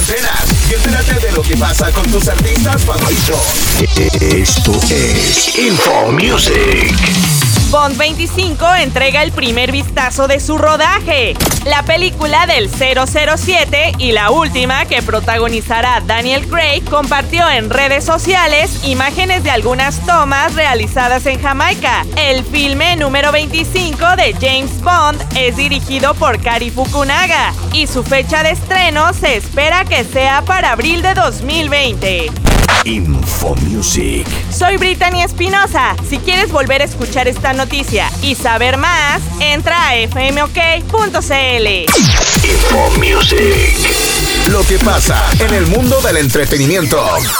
antenas y entérate de lo que pasa con tus artistas favoritos. Esto es Info Music. Bond 25 entrega el primer vistazo de su rodaje. La película del 007 y la última que protagonizará Daniel Craig compartió en redes sociales imágenes de algunas tomas realizadas en Jamaica. El filme número 25 de James Bond es dirigido por Cary Fukunaga y su fecha de estreno se espera que sea para abril de 2020. Info Music. Soy Brittany Espinosa. Si quieres volver a escuchar esta noticia y saber más, entra a fmok.cl. Info Music. Lo que pasa en el mundo del entretenimiento.